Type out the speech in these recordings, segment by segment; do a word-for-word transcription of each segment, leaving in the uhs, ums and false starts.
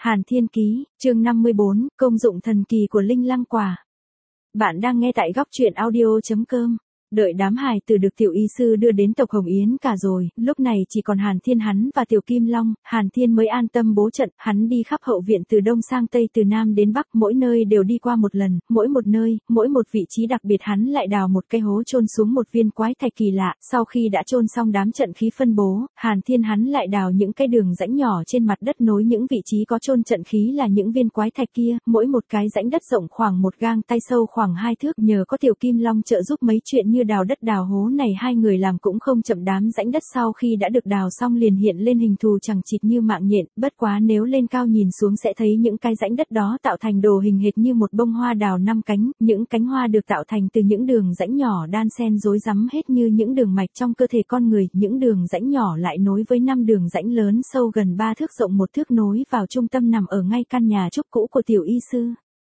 Hàn Thiên Ký, chương năm mươi bốn, công dụng thần kỳ của linh lăng quả. Bạn đang nghe tại góc truyện audio.com. Đợi đám hài tử được tiểu y sư đưa đến tộc Hồng Yến cả rồi, lúc này chỉ còn Hàn Thiên hắn và tiểu Kim Long, Hàn Thiên mới an tâm bố trận, hắn đi khắp hậu viện từ đông sang tây từ nam đến bắc, mỗi nơi đều đi qua một lần, mỗi một nơi, mỗi một vị trí đặc biệt hắn lại đào một cái hố chôn xuống một viên quái thạch kỳ lạ, sau khi đã chôn xong đám trận khí phân bố, Hàn Thiên hắn lại đào những cái đường rãnh nhỏ trên mặt đất nối những vị trí có chôn trận khí là những viên quái thạch kia, mỗi một cái rãnh đất rộng khoảng một gang tay sâu khoảng hai thước, nhờ có tiểu Kim Long trợ giúp mấy chuyện như đào đất đào hố này hai người làm cũng không chậm. Đám rãnh đất sau khi đã được đào xong liền hiện lên hình thù chằng chịt như mạng nhện, bất quá nếu lên cao nhìn xuống sẽ thấy những cái rãnh đất đó tạo thành đồ hình hệt như một bông hoa đào năm cánh, những cánh hoa được tạo thành từ những đường rãnh nhỏ đan xen rối rắm hết như những đường mạch trong cơ thể con người, những đường rãnh nhỏ lại nối với năm đường rãnh lớn sâu gần ba thước rộng một thước nối vào trung tâm nằm ở ngay căn nhà trúc cũ của tiểu y sư.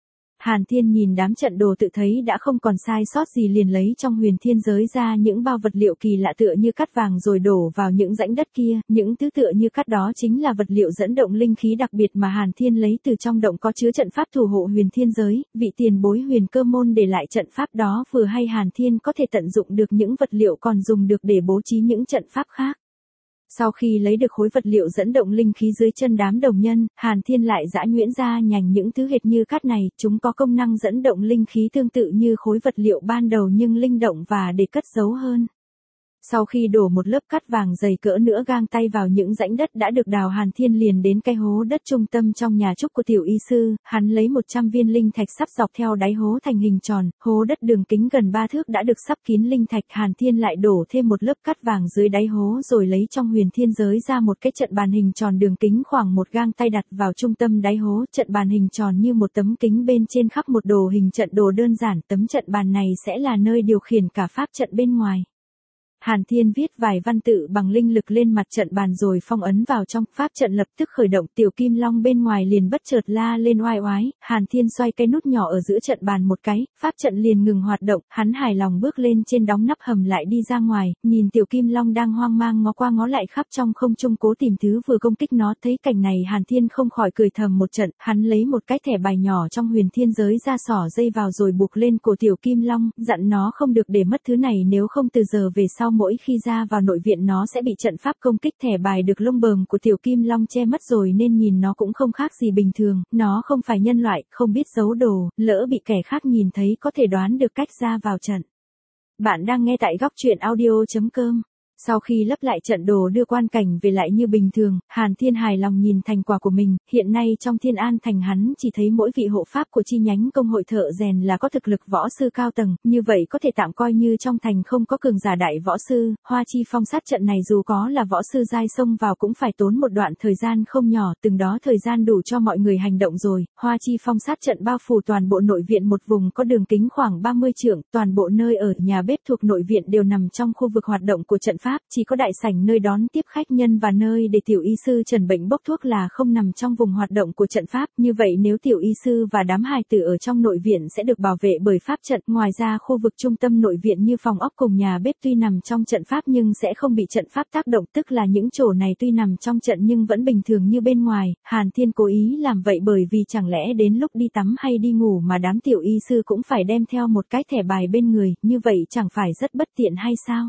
Hàn Thiên nhìn đám trận đồ tự thấy đã không còn sai sót gì liền lấy trong huyền thiên giới ra những bao vật liệu kỳ lạ tựa như cát vàng rồi đổ vào những rãnh đất kia, những thứ tựa như cát đó chính là vật liệu dẫn động linh khí đặc biệt mà Hàn Thiên lấy từ trong động có chứa trận pháp thủ hộ huyền thiên giới, vị tiền bối Huyền Cơ Môn để lại trận pháp đó vừa hay Hàn Thiên có thể tận dụng được những vật liệu còn dùng được để bố trí những trận pháp khác. Sau khi lấy được khối vật liệu dẫn động linh khí dưới chân đám đồng nhân, Hàn Thiên lại giã nhuyễn ra nhành những thứ hệt như cát này, chúng có công năng dẫn động linh khí tương tự như khối vật liệu ban đầu nhưng linh động và để cất giấu hơn. Sau khi đổ một lớp cát vàng dày cỡ nửa gang tay vào những rãnh đất đã được đào, Hàn Thiên liền đến cái hố đất trung tâm trong nhà trúc của tiểu y sư, hắn lấy một trăm viên linh thạch sắp dọc theo đáy hố thành hình tròn, hố đất đường kính gần ba thước đã được sắp kín linh thạch, Hàn Thiên lại đổ thêm một lớp cát vàng dưới đáy hố rồi lấy trong huyền thiên giới ra một cái trận bàn hình tròn đường kính khoảng một gang tay đặt vào trung tâm đáy hố, trận bàn hình tròn như một tấm kính bên trên khắc một đồ hình trận đồ đơn giản, tấm trận bàn này sẽ là nơi điều khiển cả pháp trận bên ngoài. Hàn Thiên viết vài văn tự bằng linh lực lên mặt trận bàn rồi phong ấn vào trong, pháp trận lập tức khởi động, tiểu Kim Long bên ngoài liền bất chợt la lên oai oái, Hàn Thiên xoay cái nút nhỏ ở giữa trận bàn một cái, pháp trận liền ngừng hoạt động, hắn hài lòng bước lên trên đóng nắp hầm lại đi ra ngoài, nhìn tiểu Kim Long đang hoang mang ngó qua ngó lại khắp trong không trung cố tìm thứ vừa công kích nó, thấy cảnh này Hàn Thiên không khỏi cười thầm một trận, hắn lấy một cái thẻ bài nhỏ trong huyền thiên giới ra xỏ dây vào rồi buộc lên cổ tiểu Kim Long, dặn nó không được để mất thứ này nếu không từ giờ về sau mỗi khi ra vào nội viện nó sẽ bị trận pháp công kích. Thẻ bài được lông bờm của tiểu Kim Long che mất rồi nên nhìn nó cũng không khác gì bình thường, nó không phải nhân loại, không biết giấu đồ, lỡ bị kẻ khác nhìn thấy có thể đoán được cách ra vào trận. Bạn đang nghe tại góc truyện audio.com. Sau khi lấp lại trận đồ đưa quan cảnh về lại như bình thường, Hàn Thiên hài lòng nhìn thành quả của mình, hiện nay trong Thiên An Thành hắn chỉ thấy mỗi vị hộ pháp của chi nhánh công hội thợ rèn là có thực lực võ sư cao tầng, như vậy có thể tạm coi như trong thành không có cường giả đại võ sư, Hoa Chi Phong sát trận này dù có là võ sư giai xông vào cũng phải tốn một đoạn thời gian không nhỏ, từng đó thời gian đủ cho mọi người hành động rồi, Hoa Chi Phong sát trận bao phủ toàn bộ nội viện một vùng có đường kính khoảng ba mươi trượng, toàn bộ nơi ở nhà bếp thuộc nội viện đều nằm trong khu vực hoạt động của trận pháp. Chỉ có đại sảnh nơi đón tiếp khách nhân và nơi để tiểu y sư trần bệnh bốc thuốc là không nằm trong vùng hoạt động của trận pháp, như vậy nếu tiểu y sư và đám hài tử ở trong nội viện sẽ được bảo vệ bởi pháp trận, ngoài ra khu vực trung tâm nội viện như phòng ốc cùng nhà bếp tuy nằm trong trận pháp nhưng sẽ không bị trận pháp tác động, tức là những chỗ này tuy nằm trong trận nhưng vẫn bình thường như bên ngoài. Hàn Thiên cố ý làm vậy bởi vì chẳng lẽ đến lúc đi tắm hay đi ngủ mà đám tiểu y sư cũng phải đem theo một cái thẻ bài bên người, như vậy chẳng phải rất bất tiện hay sao?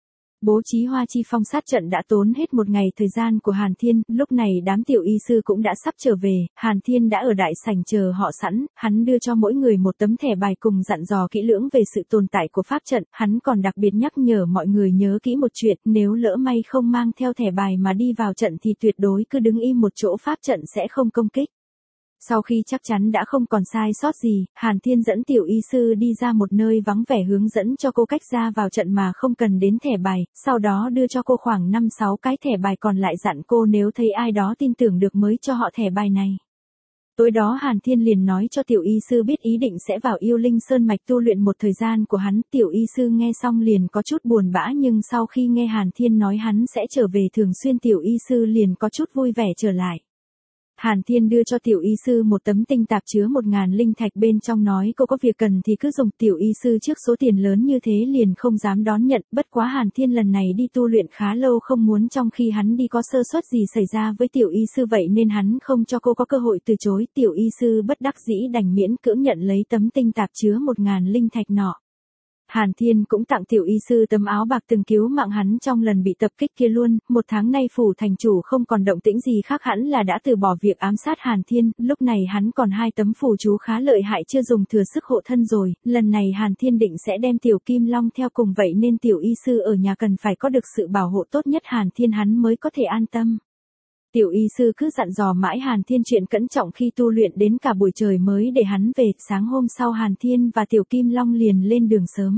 Bố trí Hoa Chi Phong sát trận đã tốn hết một ngày thời gian của Hàn Thiên, lúc này đám tiểu y sư cũng đã sắp trở về, Hàn Thiên đã ở đại sảnh chờ họ sẵn, hắn đưa cho mỗi người một tấm thẻ bài cùng dặn dò kỹ lưỡng về sự tồn tại của pháp trận, hắn còn đặc biệt nhắc nhở mọi người nhớ kỹ một chuyện, nếu lỡ may không mang theo thẻ bài mà đi vào trận thì tuyệt đối cứ đứng im một chỗ, pháp trận sẽ không công kích. Sau khi chắc chắn đã không còn sai sót gì, Hàn Thiên dẫn tiểu y sư đi ra một nơi vắng vẻ hướng dẫn cho cô cách ra vào trận mà không cần đến thẻ bài, sau đó đưa cho cô khoảng năm sáu cái thẻ bài còn lại dặn cô nếu thấy ai đó tin tưởng được mới cho họ thẻ bài này. Tối đó Hàn Thiên liền nói cho tiểu y sư biết ý định sẽ vào Yêu Linh Sơn Mạch tu luyện một thời gian của hắn, tiểu y sư nghe xong liền có chút buồn bã nhưng sau khi nghe Hàn Thiên nói hắn sẽ trở về thường xuyên tiểu y sư liền có chút vui vẻ trở lại. Hàn Thiên đưa cho tiểu y sư một tấm tinh tạp chứa một ngàn linh thạch, bên trong nói cô có việc cần thì cứ dùng. Tiểu y sư trước số tiền lớn như thế liền không dám đón nhận, bất quá Hàn Thiên lần này đi tu luyện khá lâu không muốn trong khi hắn đi có sơ suất gì xảy ra với tiểu y sư, vậy nên hắn không cho cô có cơ hội từ chối. Tiểu y sư bất đắc dĩ đành miễn cưỡng nhận lấy tấm tinh tạp chứa một ngàn linh thạch nọ. Hàn Thiên cũng tặng tiểu y sư tấm áo bạc từng cứu mạng hắn trong lần bị tập kích kia luôn. Một tháng nay phủ thành chủ không còn động tĩnh gì khác, hẳn là đã từ bỏ việc ám sát Hàn Thiên. Lúc này hắn còn hai tấm phù chú khá lợi hại chưa dùng thừa sức hộ thân rồi. Lần này Hàn Thiên định sẽ đem tiểu Kim Long theo cùng, vậy nên tiểu y sư ở nhà cần phải có được sự bảo hộ tốt nhất Hàn Thiên hắn mới có thể an tâm. Tiểu y sư cứ dặn dò mãi Hàn Thiên chuyện cẩn trọng khi tu luyện đến cả buổi trời mới để hắn về. Sáng hôm sau Hàn Thiên và tiểu Kim Long liền lên đường sớm.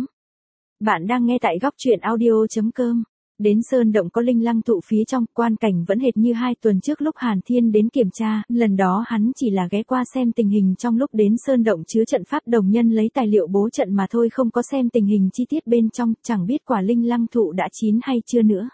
Bạn đang nghe tại góc truyện audio chấm com. Đến sơn động có linh lăng thụ phía trong, quan cảnh vẫn hệt như hai tuần trước lúc Hàn Thiên đến kiểm tra, lần đó hắn chỉ là ghé qua xem tình hình trong lúc đến sơn động chứa trận pháp đồng nhân lấy tài liệu bố trận mà thôi, không có xem tình hình chi tiết bên trong, chẳng biết quả linh lăng thụ đã chín hay chưa nữa.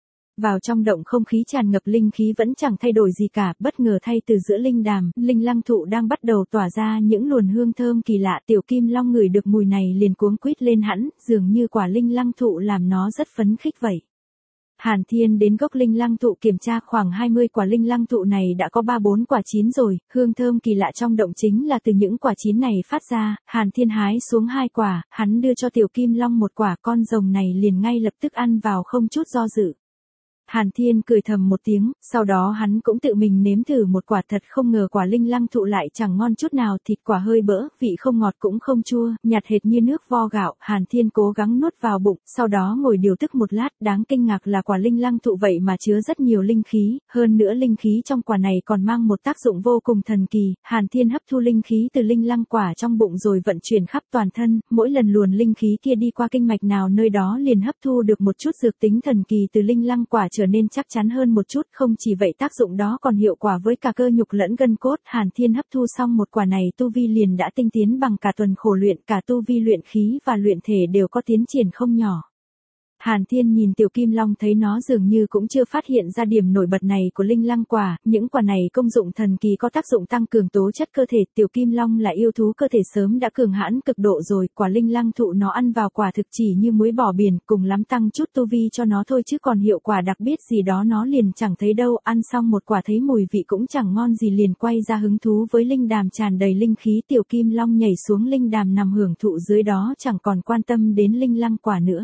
Vào trong động không khí tràn ngập linh khí vẫn chẳng thay đổi gì cả, bất ngờ thay từ giữa linh đàm, linh lăng thụ đang bắt đầu tỏa ra những luồn hương thơm kỳ lạ. Tiểu Kim Long ngửi được mùi này liền cuống quýt lên hẳn, dường như quả linh lăng thụ làm nó rất phấn khích vậy. Hàn Thiên đến gốc linh lăng thụ kiểm tra, khoảng hai mươi quả linh lăng thụ này đã có ba bốn quả chín rồi, hương thơm kỳ lạ trong động chính là từ những quả chín này phát ra. Hàn Thiên hái xuống hai quả, hắn đưa cho tiểu Kim Long một quả, con rồng này liền ngay lập tức ăn vào không chút do dự. Hàn Thiên cười thầm một tiếng, sau đó hắn cũng tự mình nếm thử một quả, thật không ngờ quả linh lăng thụ lại chẳng ngon chút nào, thịt quả hơi bỡ, vị không ngọt cũng không chua, nhạt hệt như nước vo gạo. Hàn Thiên cố gắng nuốt vào bụng, sau đó ngồi điều tức một lát, đáng kinh ngạc là quả linh lăng thụ vậy mà chứa rất nhiều linh khí, hơn nữa linh khí trong quả này còn mang một tác dụng vô cùng thần kỳ. Hàn Thiên hấp thu linh khí từ linh lăng quả trong bụng rồi vận chuyển khắp toàn thân, mỗi lần luồn linh khí kia đi qua kinh mạch nào nơi đó liền hấp thu được một chút dược tính thần kỳ từ linh lăng quả, trở nên chắc chắn hơn một chút. Không chỉ vậy, tác dụng đó còn hiệu quả với cả cơ nhục lẫn gân cốt. Hàn Thiên hấp thu xong một quả này, tu vi liền đã tinh tiến bằng cả tuần khổ luyện, cả tu vi luyện khí và luyện thể đều có tiến triển không nhỏ. Hàn Thiên nhìn tiểu Kim Long thấy nó dường như cũng chưa phát hiện ra điểm nổi bật này của linh lăng quả, những quả này công dụng thần kỳ có tác dụng tăng cường tố chất cơ thể. Tiểu Kim Long là yêu thú cơ thể sớm đã cường hãn cực độ rồi, quả linh lăng thụ nó ăn vào quả thực chỉ như muối bỏ biển, cùng lắm tăng chút tu vi cho nó thôi chứ còn hiệu quả đặc biệt gì đó nó liền chẳng thấy đâu. Ăn xong một quả thấy mùi vị cũng chẳng ngon gì liền quay ra hứng thú với linh đàm tràn đầy linh khí. Tiểu Kim Long nhảy xuống linh đàm nằm hưởng thụ dưới đó, chẳng còn quan tâm đến linh lăng quả nữa.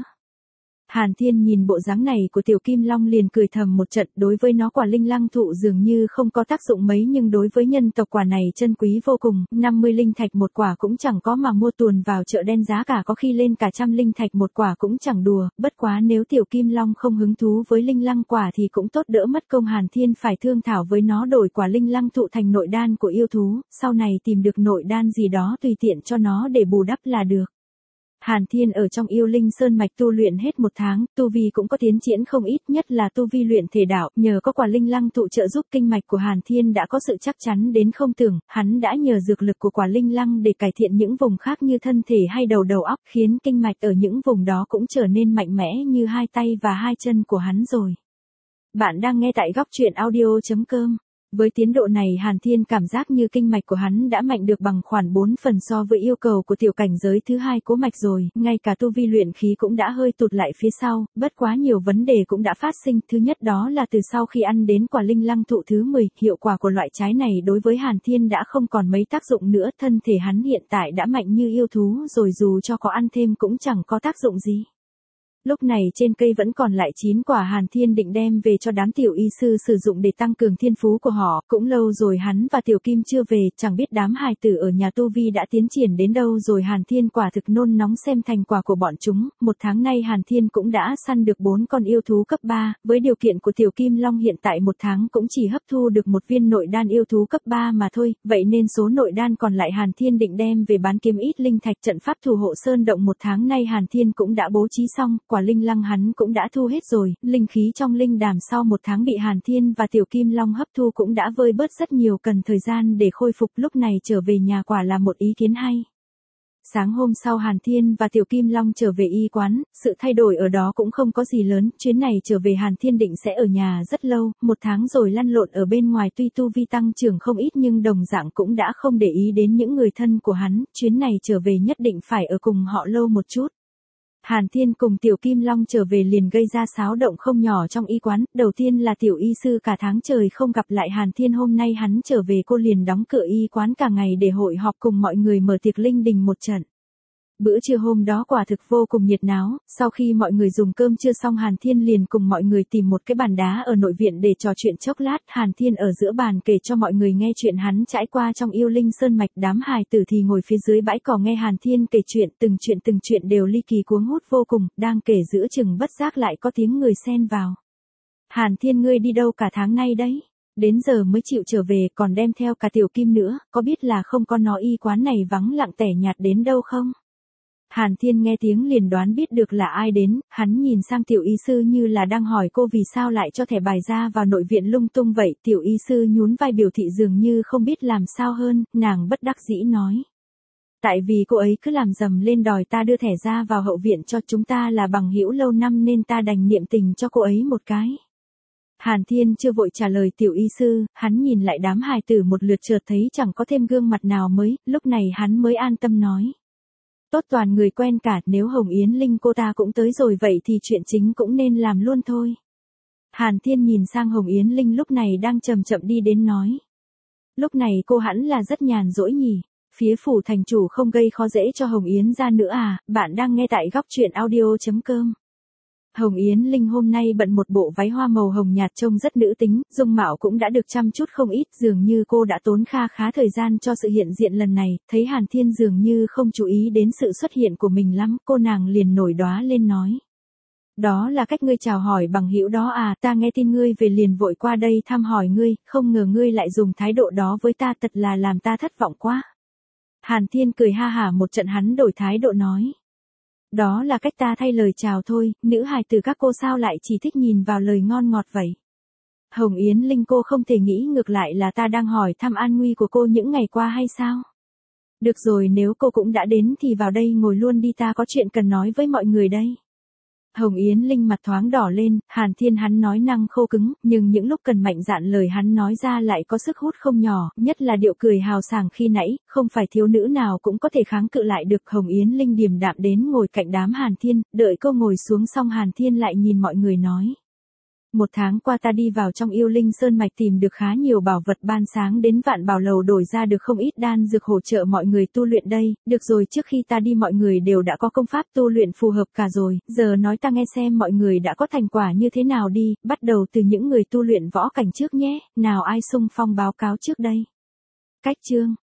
Hàn Thiên nhìn bộ dáng này của tiểu Kim Long liền cười thầm một trận, đối với nó quả linh lăng thụ dường như không có tác dụng mấy, nhưng đối với nhân tộc quả này chân quý vô cùng, năm mươi linh thạch một quả cũng chẳng có mà mua tuồn vào chợ đen giá cả có khi lên cả trăm linh thạch một quả cũng chẳng đùa. Bất quá nếu tiểu Kim Long không hứng thú với linh lăng quả thì cũng tốt, đỡ mất công Hàn Thiên phải thương thảo với nó đổi quả linh lăng thụ thành nội đan của yêu thú, sau này tìm được nội đan gì đó tùy tiện cho nó để bù đắp là được. Hàn Thiên ở trong yêu linh sơn mạch tu luyện hết một tháng, tu vi cũng có tiến triển không ít, nhất là tu vi luyện thể đạo, nhờ có quả linh lăng thụ trợ giúp kinh mạch của Hàn Thiên đã có sự chắc chắn đến không tưởng. Hắn đã nhờ dược lực của quả linh lăng để cải thiện những vùng khác như thân thể hay đầu đầu óc, khiến kinh mạch ở những vùng đó cũng trở nên mạnh mẽ như hai tay và hai chân của hắn rồi. Bạn đang nghe tại góc truyện audio chấm com. Với tiến độ này Hàn Thiên cảm giác như kinh mạch của hắn đã mạnh được bằng khoảng bốn phần so với yêu cầu của tiểu cảnh giới thứ hai cố mạch rồi, ngay cả tu vi luyện khí cũng đã hơi tụt lại phía sau, bất quá nhiều vấn đề cũng đã phát sinh. Thứ nhất đó là từ sau khi ăn đến quả linh lăng thụ thứ mười, hiệu quả của loại trái này đối với Hàn Thiên đã không còn mấy tác dụng nữa, thân thể hắn hiện tại đã mạnh như yêu thú rồi, dù cho có ăn thêm cũng chẳng có tác dụng gì. Lúc này trên cây vẫn còn lại chín quả, Hàn Thiên định đem về cho đám tiểu y sư sử dụng để tăng cường thiên phú của họ, cũng lâu rồi hắn và tiểu Kim chưa về, chẳng biết đám hài tử ở nhà tu vi đã tiến triển đến đâu rồi. Hàn Thiên quả thực nôn nóng xem thành quả của bọn chúng, một tháng nay Hàn Thiên cũng đã săn được bốn con yêu thú cấp ba, với điều kiện của tiểu Kim Long hiện tại một tháng cũng chỉ hấp thu được một viên nội đan yêu thú cấp ba mà thôi, vậy nên số nội đan còn lại Hàn Thiên định đem về bán kiếm ít linh thạch. Trận pháp thủ hộ sơn động một tháng nay Hàn Thiên cũng đã bố trí xong, quả linh lăng hắn cũng đã thu hết rồi, linh khí trong linh đàm sau một tháng bị Hàn Thiên và tiểu Kim Long hấp thu cũng đã vơi bớt rất nhiều, cần thời gian để khôi phục. Lúc này trở về nhà quả là một ý kiến hay. Sáng hôm sau Hàn Thiên và Tiểu Kim Long trở về y quán, sự thay đổi ở đó cũng không có gì lớn, chuyến này trở về Hàn Thiên định sẽ ở nhà rất lâu, một tháng rồi lăn lộn ở bên ngoài tuy tu vi tăng trưởng không ít nhưng đồng dạng cũng đã không để ý đến những người thân của hắn, chuyến này trở về nhất định phải ở cùng họ lâu một chút. Hàn Thiên cùng Tiểu Kim Long trở về liền gây ra xáo động không nhỏ trong y quán, đầu tiên là Tiểu y sư cả tháng trời không gặp lại Hàn Thiên, hôm nay hắn trở về cô liền đóng cửa y quán cả ngày để hội họp cùng mọi người mở tiệc linh đình một trận. Bữa trưa hôm đó quả thực vô cùng nhiệt náo, sau khi mọi người dùng cơm trưa xong Hàn Thiên liền cùng mọi người tìm một cái bàn đá ở nội viện để trò chuyện chốc lát, Hàn Thiên ở giữa bàn kể cho mọi người nghe chuyện hắn trải qua trong yêu linh sơn mạch, đám hài tử thì ngồi phía dưới bãi cỏ nghe Hàn Thiên kể chuyện, từng chuyện từng chuyện đều ly kỳ cuống hút vô cùng, đang kể giữa chừng bất giác lại có tiếng người xen vào. Hàn Thiên ngươi đi đâu cả tháng nay đấy? Đến giờ mới chịu trở về còn đem theo cả Tiểu Kim nữa, có biết là không có nó y quán này vắng lặng tẻ nhạt đến đâu không? Hàn Thiên nghe tiếng liền đoán biết được là ai đến, hắn nhìn sang Tiểu y sư như là đang hỏi cô vì sao lại cho thẻ bài ra vào nội viện lung tung vậy, Tiểu y sư nhún vai biểu thị dường như không biết làm sao hơn, nàng bất đắc dĩ nói. Tại vì cô ấy cứ làm dầm lên đòi ta đưa thẻ ra vào hậu viện cho, chúng ta là bằng hữu lâu năm nên ta đành niệm tình cho cô ấy một cái. Hàn Thiên chưa vội trả lời Tiểu y sư, hắn nhìn lại đám hài tử một lượt chợt thấy chẳng có thêm gương mặt nào mới, lúc này hắn mới an tâm nói. Tốt toàn người quen cả, nếu Hồng Yến Linh cô ta cũng tới rồi vậy thì chuyện chính cũng nên làm luôn thôi. Hàn Thiên nhìn sang Hồng Yến Linh lúc này đang chậm chậm đi đến nói. Lúc này cô hẳn là rất nhàn rỗi nhỉ, phía phủ thành chủ không gây khó dễ cho Hồng Yến ra nữa à, bạn đang nghe tại góc truyện audio chấm com. Hồng Yến Linh hôm nay bận một bộ váy hoa màu hồng nhạt trông rất nữ tính, dung mạo cũng đã được chăm chút không ít, dường như cô đã tốn kha khá thời gian cho sự hiện diện lần này, thấy Hàn Thiên dường như không chú ý đến sự xuất hiện của mình lắm, cô nàng liền nổi đoá lên nói. Đó là cách ngươi chào hỏi bằng hữu đó à, ta nghe tin ngươi về liền vội qua đây thăm hỏi ngươi, không ngờ ngươi lại dùng thái độ đó với ta, thật là làm ta thất vọng quá. Hàn Thiên cười ha hả một trận, hắn đổi thái độ nói. Đó là cách ta thay lời chào thôi, nữ hài tử các cô sao lại chỉ thích nhìn vào lời ngon ngọt vậy? Hồng Yến Linh cô không thể nghĩ ngược lại là ta đang hỏi thăm an nguy của cô những ngày qua hay sao? Được rồi, nếu cô cũng đã đến thì vào đây ngồi luôn đi, ta có chuyện cần nói với mọi người đây. Hồng Yến Linh mặt thoáng đỏ lên, Hàn Thiên hắn nói năng khô cứng, nhưng những lúc cần mạnh dạn lời hắn nói ra lại có sức hút không nhỏ, nhất là điệu cười hào sảng khi nãy, không phải thiếu nữ nào cũng có thể kháng cự lại được. Hồng Yến Linh điềm đạm đến ngồi cạnh đám Hàn Thiên, đợi cô ngồi xuống xong Hàn Thiên lại nhìn mọi người nói. Một tháng qua ta đi vào trong yêu linh sơn mạch tìm được khá nhiều bảo vật, ban sáng đến Vạn Bảo Lầu đổi ra được không ít đan dược hỗ trợ mọi người tu luyện đây, được rồi, trước khi ta đi mọi người đều đã có công pháp tu luyện phù hợp cả rồi, giờ nói ta nghe xem mọi người đã có thành quả như thế nào đi, bắt đầu từ những người tu luyện võ cảnh trước nhé, nào ai xung phong báo cáo trước đây. Cách chương